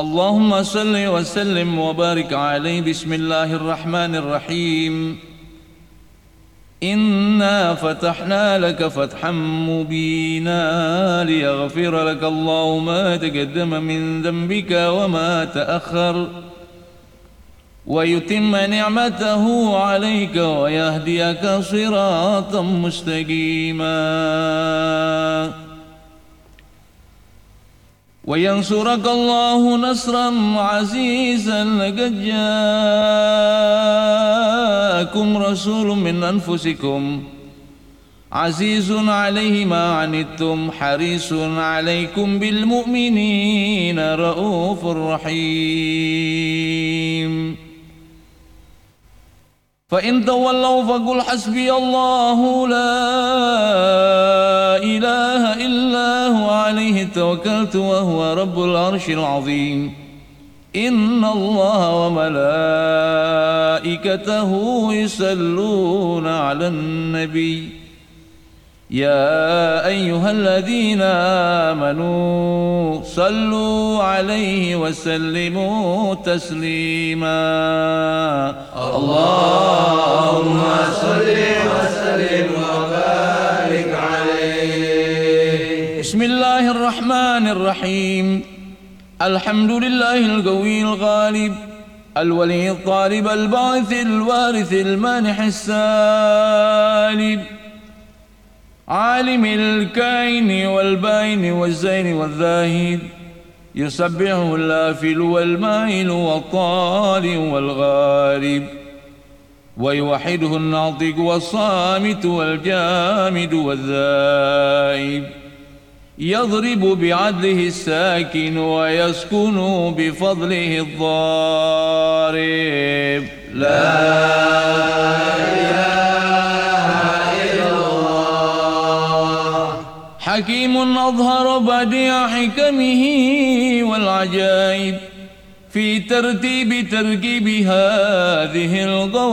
اللهم صل وسلم وبارك عليه. بسم الله الرحمن الرحيم. إنا فتحنا لك فتحا مبينا ليغفر لك الله ما تقدم من ذنبك وما تأخر ويتم نعمته عليك ويهديك صراطا مستقيما وينصرك الله نصرا عزيزا. لقد جاءكم رسول من أنفسكم عزيز عليه ما عنتم حريص عليكم بالمؤمنين رؤوف رحيم. فإن تولوا فقل حسبي الله لا إله إلا هو عليه توكلت وهو رب العرش العظيم. إن الله وملائكته يصلون على النبي يا أيها الذين آمنوا صلوا عليه وسلموا تسليما. اللهم صل وسلم وبارك عليه. بسم الله الرحمن الرحيم. الحمد لله القوي الغالب الولي الطالب الباعث الوارث المانح السالب عالم الكائن والباين والزين والذاهب يسبحه اللافل والمائل والطالع والغارب ويوحده الناطق والصامت والجامد والذائب يضرب بعدله الساكن ويسكن بفضله الضارب. لا إله إلا الله. حكيم أظهر بديع حكمه والعجائب في ترتيب تركيب هذه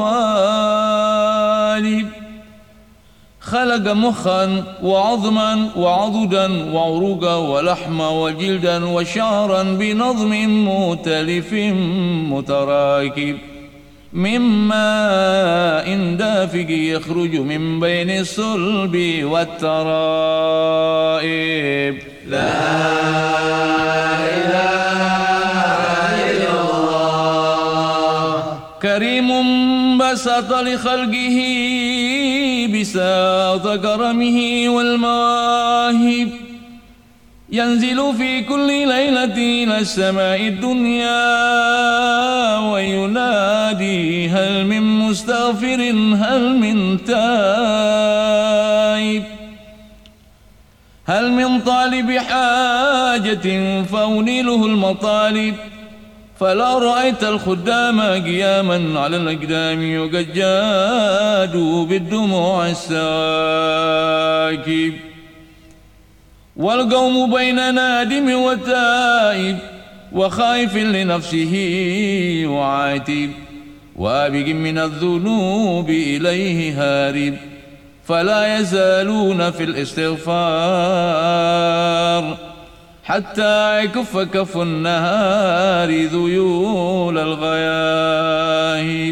القوالب. خلق مخا وعظما وعضدا وعروقا ولحما وجلدا وشعرا بنظم مؤتلف متراكب من ماء دافق يخرج من بين الصلب والترائب. لا إله إلا الله. كريم بسط لخلقه بساط كرمه والمواهب ينزل في كل ليلة إلى السماء الدنيا وينادي هل من مستغفر هل من تائب هل من طالب حاجة فأنيله المطالب. فلا رأيت الخدام قياما على الأقدام وقد جادوا بالدموع الساكب والقوم بين نادم وتائب وخائف لنفسه وعاتب وابق من الذنوب إليه هارب. فلا يزالون في الاستغفار حتى يكف كف النهار ذيول الغياهب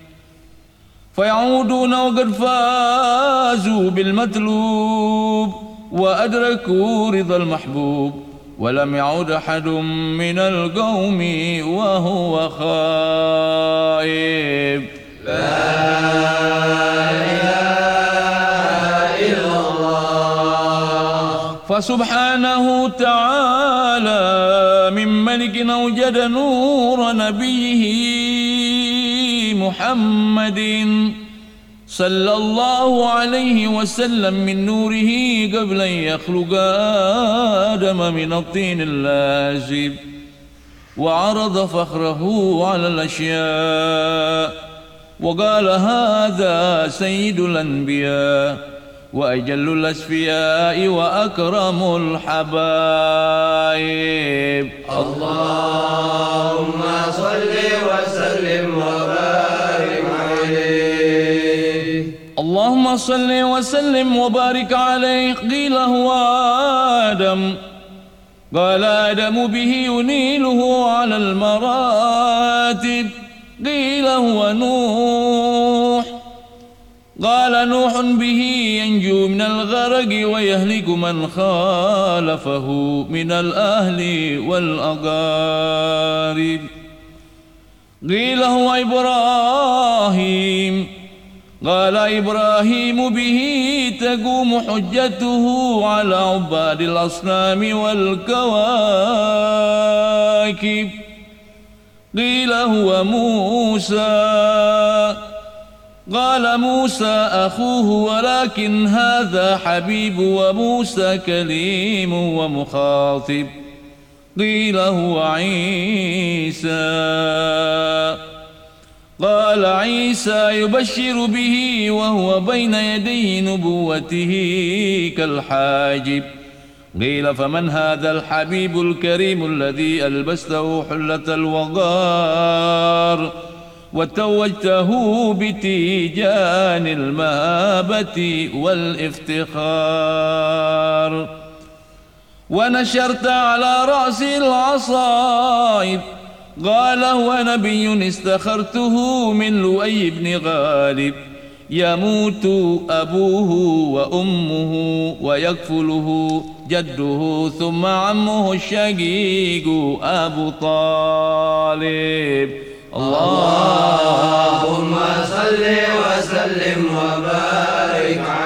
فيعودون وقد فازوا بالمطلوب وأدركوا رضا المحبوب ولم يعد أحد من القوم وهو خائب. لا فسبحانه تعالى من ملك أوجد نور نبيه محمد صلى الله عليه وسلم من نوره قبل أن يخلق آدم من الطين اللازب وعرض فخره على الأشياء وقال هذا سيد الأنبياء وأجل الأسفياء وأكرم الحبايب. اللهم صل وسلم وبارك عليه. اللهم صل وسلم وبارك عليه. قيل هو آدم قال آدم به ينيله على المراتب. قيل هو نوح. قال نوح به ينجو من الغرق ويهلك من خالفه من الأهل والأقارب. قيل هو إبراهيم. قال إبراهيم به تقوم حجته على عباد الأصنام والكواكب. قيل هو موسى. قال موسى أخوه ولكن هذا حبيب وموسى كليم ومخاطب. قيل هو عيسى. قال عيسى يبشر به وهو بين يدي نبوته كالحاجب. قيل فمن هذا الحبيب الكريم الذي ألبسته حلة الوقار وتوجته بتيجان المهابة والافتخار ونشرت على رأسي العصائب. قال هو نبي استخرته من لؤي بن غالب يموت أبوه وأمه ويكفله جده ثم عمه الشقيق أبو طالب. اللهم صل وسلم وبارك